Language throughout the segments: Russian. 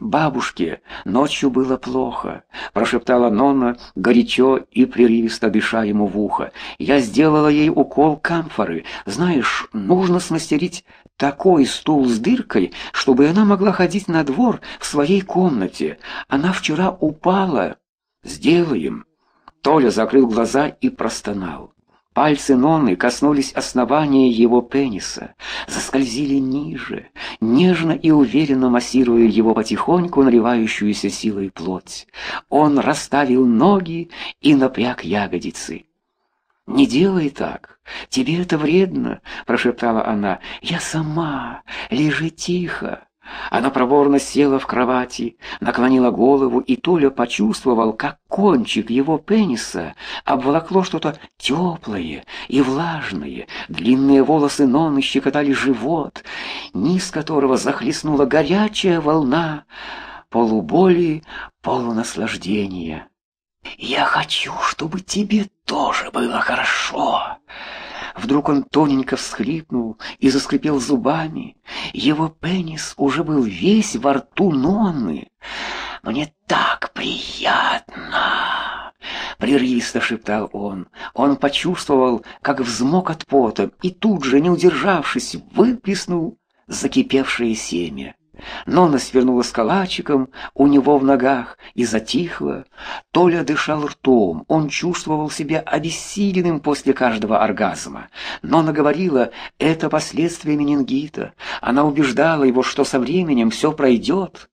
«Бабушке ночью было плохо», — прошептала Нонна, горячо и прерывисто дыша ему в ухо. «Я сделала ей укол камфоры. Знаешь, нужно смастерить такой стул с дыркой, чтобы она могла ходить на двор в своей комнате. Она вчера упала». «Сделаем». Толя закрыл глаза и простонал. Пальцы Нонны коснулись основания его пениса, заскользили ниже, нежно и уверенно массируя его потихоньку наливающуюся силой плоть. Он расставил ноги и напряг ягодицы. «Не делай так, тебе это вредно», — прошептала она. «Я сама, лежи тихо». Она проворно села в кровати, наклонила голову, и Толя почувствовал, как кончик его пениса обволокло что-то теплое и влажное. Длинные волосы Нонны щекотали живот, низ которого захлестнула горячая волна полуболи, полунаслаждения. «Я хочу, чтобы тебе тоже было хорошо». Вдруг он тоненько всхлипнул и заскрипел зубами. Его пенис уже был весь во рту Нонны. «Мне так приятно!» — прерывисто шептал он. Он почувствовал, как взмок от пота, и тут же, не удержавшись, выплеснул закипевшее семя. Нонна свернулась калачиком у него в ногах и затихла. Толя дышал ртом, он чувствовал себя обессиленным после каждого оргазма. Нонна говорила, это последствия менингита. Она убеждала его, что со временем все пройдет.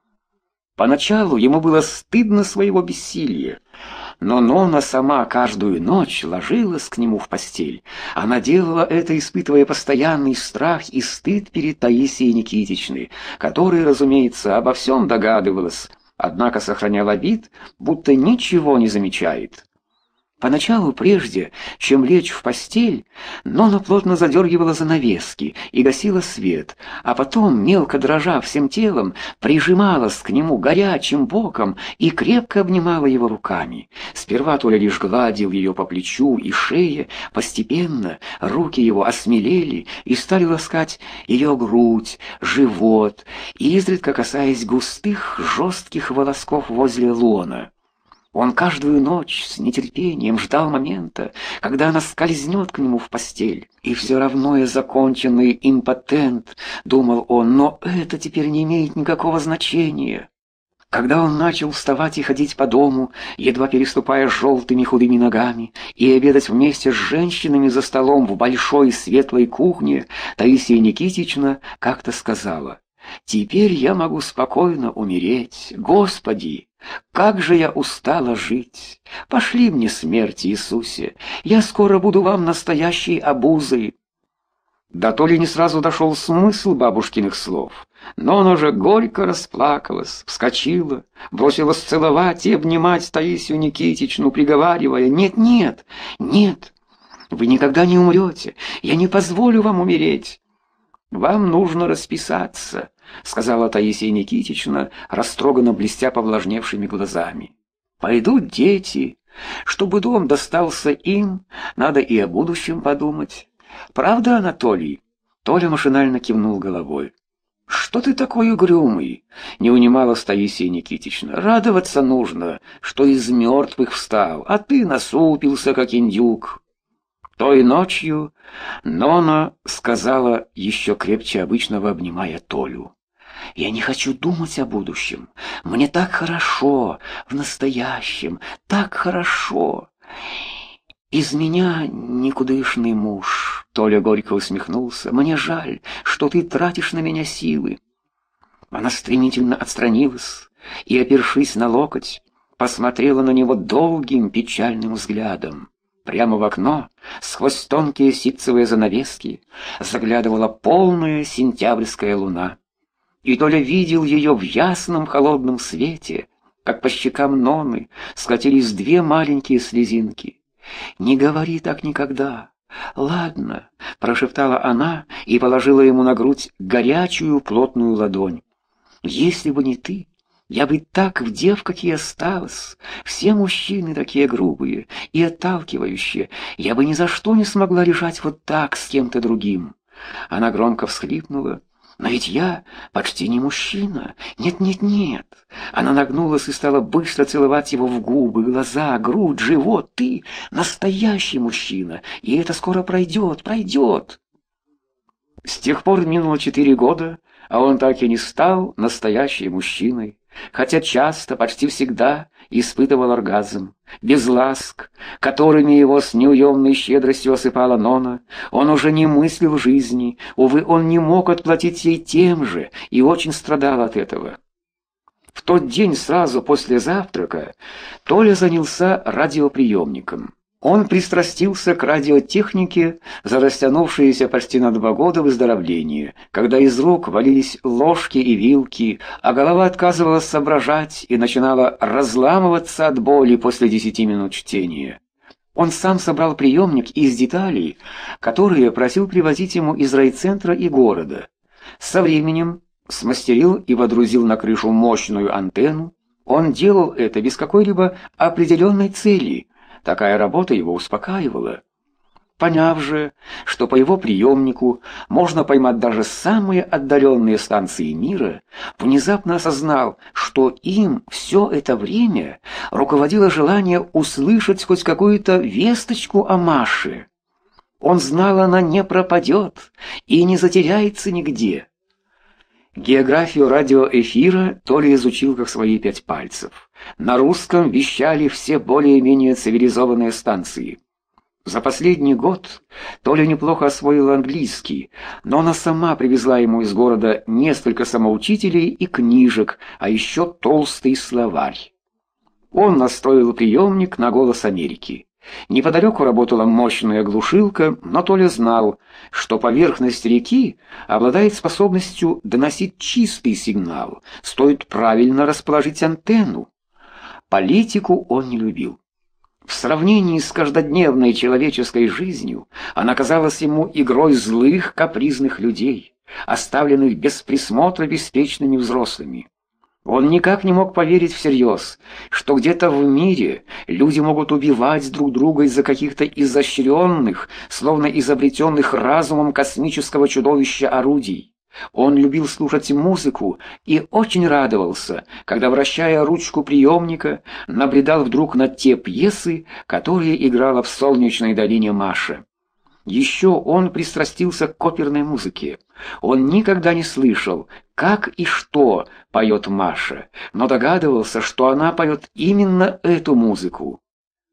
Поначалу ему было стыдно своего бессилия. Но Нонна сама каждую ночь ложилась к нему в постель. Она делала это, испытывая постоянный страх и стыд перед Таисией Никитичной, которая, разумеется, обо всем догадывалась, однако сохраняла вид, будто ничего не замечает. Поначалу, прежде чем лечь в постель, Нонна плотно задергивала занавески и гасила свет, а потом, мелко дрожа всем телом, прижималась к нему горячим боком и крепко обнимала его руками. Сперва Толя лишь гладил ее по плечу и шее, постепенно руки его осмелели и стали ласкать ее грудь, живот, изредка касаясь густых, жестких волосков возле лона. Он каждую ночь с нетерпением ждал момента, когда она скользнет к нему в постель. И все равно я законченный импотент, думал он, но это теперь не имеет никакого значения. Когда он начал вставать и ходить по дому, едва переступая желтыми худыми ногами, и обедать вместе с женщинами за столом в большой светлой кухне, Таисия Никитична как-то сказала: «Теперь я могу спокойно умереть. Господи, как же я устала жить! Пошли мне смерть, Иисусе! Я скоро буду вам настоящей обузой!» Да то ли не сразу дошел смысл бабушкиных слов, но она уже горько расплакалась, вскочила, бросилась целовать и обнимать Таисию Никитичну, приговаривая: «Нет, нет, нет, вы никогда не умрете, я не позволю вам умереть!» «Вам нужно расписаться», — сказала Таисия Никитична, растроганно блестя повлажневшими глазами. «Пойдут дети. Чтобы дом достался им, надо и о будущем подумать. Правда, Анатолий?» Толя машинально кивнул головой. «Что ты такой угрюмый?» — не унималась Таисия Никитична. «Радоваться нужно, что из мертвых встал, а ты насупился, как индюк». Той ночью Нонна сказала, еще крепче обычного обнимая Толю: «Я не хочу думать о будущем. Мне так хорошо в настоящем, так хорошо. Из меня никудышный муж». Толя горько усмехнулся. «Мне жаль, что ты тратишь на меня силы». Она стремительно отстранилась и, опершись на локоть, посмотрела на него долгим печальным взглядом. Прямо в окно, сквозь тонкие ситцевые занавески, заглядывала полная сентябрьская луна. И Толя видел ее в ясном холодном свете, как по щекам Нонны скатились две маленькие слезинки. «Не говори так никогда. Ладно», — прошептала она и положила ему на грудь горячую плотную ладонь. «Если бы не ты, я бы так в девках и осталась. Все мужчины такие грубые и отталкивающие. Я бы ни за что не смогла лежать вот так с кем-то другим». Она громко всхлипнула Но ведь я почти не мужчина. Нет, нет, нет. Она нагнулась и стала быстро целовать его в губы, глаза, грудь, живот. Ты настоящий мужчина, и это скоро пройдет, пройдет. С тех пор минуло 4 года, а он так и не стал настоящим мужчиной, хотя часто, почти всегда испытывал оргазм. Без ласк, которыми его с неуемной щедростью осыпала Нона, он уже не мыслил жизни. Увы, он не мог отплатить ей тем же и очень страдал от этого. В тот день сразу после завтрака Толя занялся радиоприемником. Он пристрастился к радиотехнике за растянувшиеся почти на 2 года выздоровления, когда из рук валились ложки и вилки, а голова отказывалась соображать и начинала разламываться от боли после 10 минут чтения. Он сам собрал приемник из деталей, которые просил привозить ему из райцентра и города. Со временем смастерил и водрузил на крышу мощную антенну. Он делал это без какой-либо определенной цели. Такая работа его успокаивала. Поняв же, что по его приемнику можно поймать даже самые отдаленные станции мира, внезапно осознал, что им все это время руководило желание услышать хоть какую-то весточку о Маше. Он знал, она не пропадет и не затеряется нигде. Географию радиоэфира Толя изучил как свои 5 пальцев. На русском вещали все более-менее цивилизованные станции. За последний год Толя неплохо освоил английский, но она сама привезла ему из города несколько самоучителей и книжек, а еще толстый словарь. Он настроил приемник на «Голос Америки». Неподалеку работала мощная глушилка, но Толя знал, что поверхность реки обладает способностью доносить чистый сигнал, стоит правильно расположить антенну. Политику он не любил. В сравнении с каждодневной человеческой жизнью она казалась ему игрой злых, капризных людей, оставленных без присмотра беспечными взрослыми. Он никак не мог поверить всерьез, что где-то в мире люди могут убивать друг друга из-за каких-то изощренных, словно изобретенных разумом космического чудовища орудий. Он любил слушать музыку и очень радовался, когда, вращая ручку приемника, набредал вдруг на те пьесы, которые играла в «Солнечной долине» Маша. Еще он пристрастился к оперной музыке. Он никогда не слышал, как и что поет Маша, но догадывался, что она поет именно эту музыку.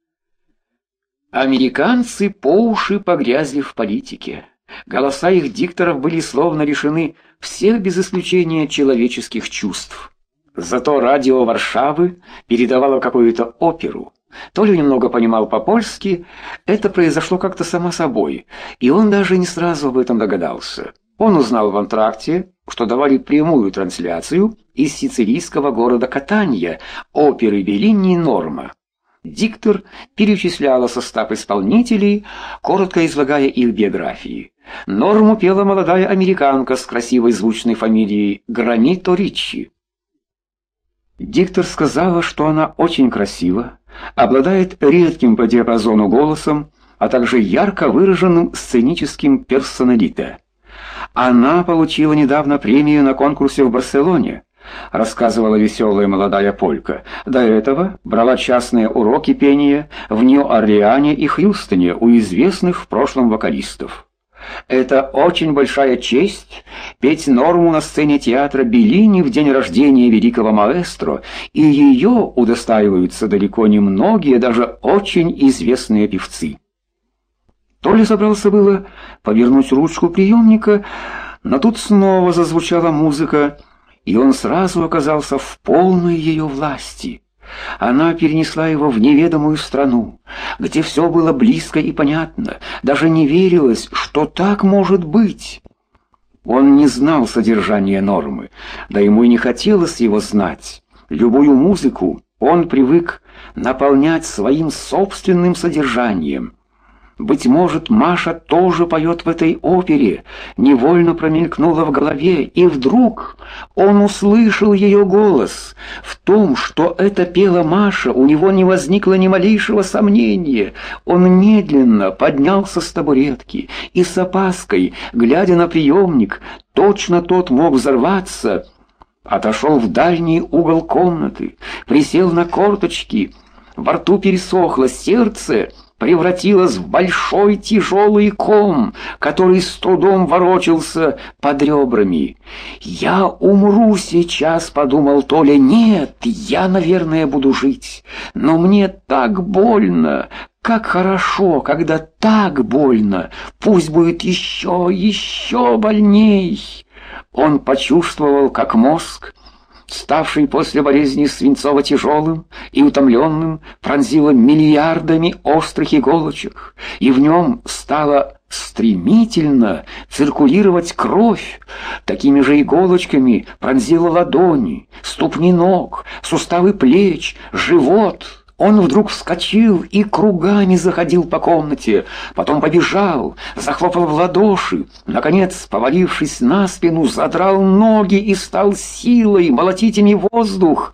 Американцы по уши погрязли в политике. Голоса их дикторов были словно лишены всех без исключения человеческих чувств. Зато радио Варшавы передавало какую-то оперу. Толя немного понимал по-польски, это произошло как-то само собой, и он даже не сразу об этом догадался. Он узнал в антракте, что давали прямую трансляцию из сицилийского города Катанья оперы Беллини «Норма». Диктор перечисляла состав исполнителей, коротко излагая их биографии. Норму пела молодая американка с красивой звучной фамилией Гранито Риччи. Диктор сказала, что она очень красива, обладает редким по диапазону голосом, а также ярко выраженным сценическим персоналите. Она получила недавно премию на конкурсе в Барселоне, рассказывала веселая молодая полька. До этого брала частные уроки пения в Нью-Орлеане и Хьюстоне у известных в прошлом вокалистов. Это очень большая честь петь Норму на сцене театра Беллини в день рождения великого маэстро, и ее удостаиваются далеко не многие, даже очень известные певцы. Толя собрался было повернуть ручку приемника, но тут снова зазвучала музыка, и он сразу оказался в полной ее власти. Она перенесла его в неведомую страну, где все было близко и понятно, даже не верилось, что так может быть. Он не знал содержания Нормы, да ему и не хотелось его знать. Любую музыку он привык наполнять своим собственным содержанием. Быть может, Маша тоже поет в этой опере, невольно промелькнуло в голове, и вдруг он услышал ее голос. В том, что это пела Маша, у него не возникло ни малейшего сомнения. Он медленно поднялся с табуретки и с опаской, глядя на приемник, точно тот мог взорваться, отошел в дальний угол комнаты, присел на корточки, во рту пересохло, сердце превратилось в большой тяжелый ком, который с трудом ворочался под ребрами. «Я умру сейчас», — подумал Толя. «Нет, я, наверное, буду жить, но мне так больно. Как хорошо, когда так больно. Пусть будет еще больней». Он почувствовал, как мозг, ставший после болезни свинцово-тяжелым и утомленным, пронзило миллиардами острых иголочек, и в нем стала стремительно циркулировать кровь. Такими же иголочками пронзила ладони, ступни ног, суставы плеч, живот. Он вдруг вскочил и кругами заходил по комнате, потом побежал, захлопал в ладоши, наконец, повалившись на спину, задрал ноги и стал силой молотить ими воздух.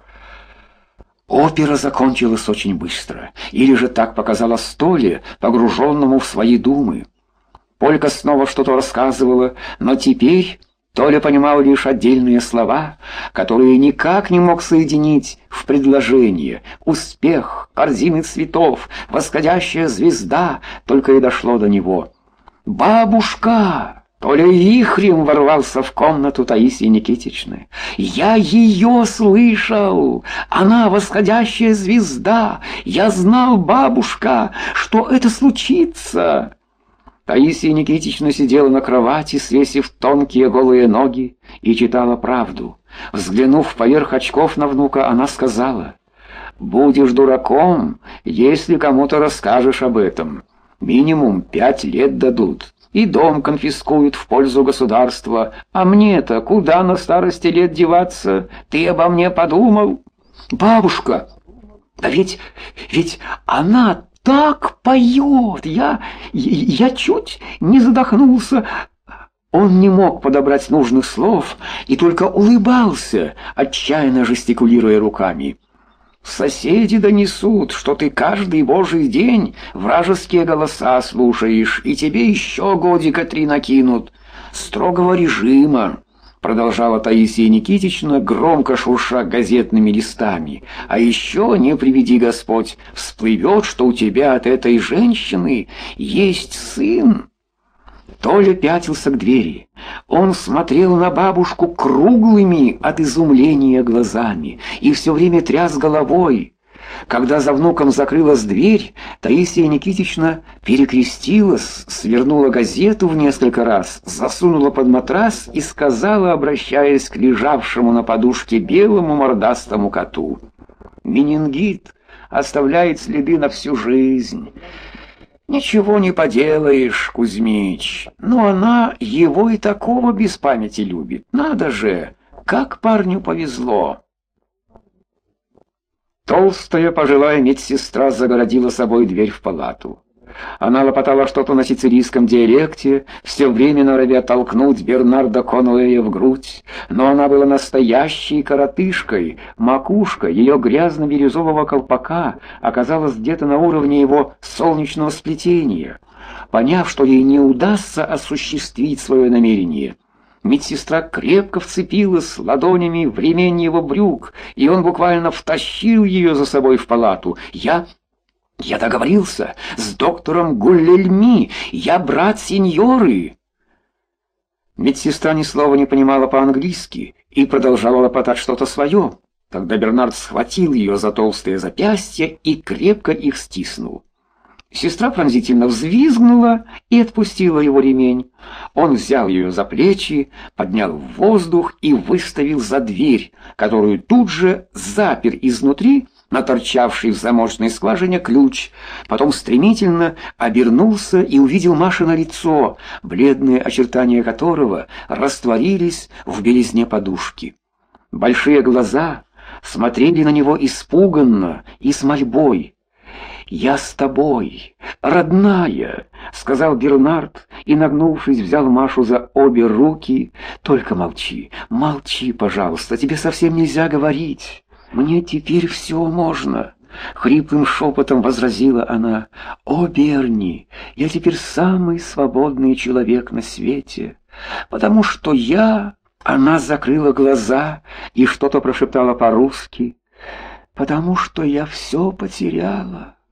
Опера закончилась очень быстро, или же так показалось Толе, погруженному в свои думы. Полька снова что-то рассказывала, но теперь Толя понимал лишь отдельные слова, которые никак не мог соединить в предложение. Успех, корзины цветов, восходящая звезда, только и дошло до него. «Бабушка!» Толя вихрем ворвался в комнату Таисии Никитичны. «Я ее слышал! Она восходящая звезда! Я знал, бабушка, что это случится!» Таисия Никитична сидела на кровати, свесив тонкие голые ноги, и читала правду. Взглянув поверх очков на внука, она сказала: «Будешь дураком, если кому-то расскажешь об этом. Минимум 5 лет дадут, и дом конфискуют в пользу государства. А мне-то куда на старости лет деваться? Ты обо мне подумал?» «Бабушка, да ведь она так поет! Я чуть не задохнулся». Он не мог подобрать нужных слов и только улыбался, отчаянно жестикулируя руками. «Соседи донесут, что ты каждый божий день вражеские голоса слушаешь, и тебе еще годика 3 накинут. Строгого режима», — продолжала Таисия Никитична, громко шурша газетными листами. «А еще, не приведи Господь, всплывет, что у тебя от этой женщины есть сын». Толя пятился к двери. Он смотрел на бабушку круглыми от изумления глазами и все время тряс головой. Когда за внуком закрылась дверь, Таисия Никитична перекрестилась, свернула газету в несколько раз, засунула под матрас и сказала, обращаясь к лежавшему на подушке белому мордастому коту: «Менингит оставляет следы на всю жизнь. Ничего не поделаешь, Кузьмич, но она его и такого без памяти любит. Надо же, как парню повезло». Толстая пожилая медсестра загородила собой дверь в палату. Она лопотала что-то на сицилийском диалекте, все время норовя толкнуть Бернарда Конуэя в грудь, но она была настоящей коротышкой, макушка ее грязно-бирюзового колпака оказалась где-то на уровне его солнечного сплетения. Поняв, что ей не удастся осуществить свое намерение, медсестра крепко вцепилась ладонями в ремень его брюк, и он буквально втащил ее за собой в палату. «Я договорился с доктором Гуллельми, я брат сеньоры». Медсестра ни слова не понимала по-английски и продолжала лопотать что-то свое. Тогда Бернард схватил ее за толстые запястья и крепко их стиснул. Сестра пронзительно взвизгнула и отпустила его ремень. Он взял ее за плечи, поднял в воздух и выставил за дверь, которую тут же запер изнутри на торчавший в замочной скважине ключ. Потом стремительно обернулся и увидел Машино лицо, бледные очертания которого растворились в белизне подушки. Большие глаза смотрели на него испуганно и с мольбой. «Я с тобой, родная», — сказал Бернард и, нагнувшись, взял Машу за обе руки. «Только молчи, молчи, пожалуйста, тебе совсем нельзя говорить. Мне теперь все можно». Хриплым шепотом возразила она. «О, Берни, я теперь самый свободный человек на свете, потому что я...» Она закрыла глаза и что-то прошептала по-русски. «Потому что я все потеряла».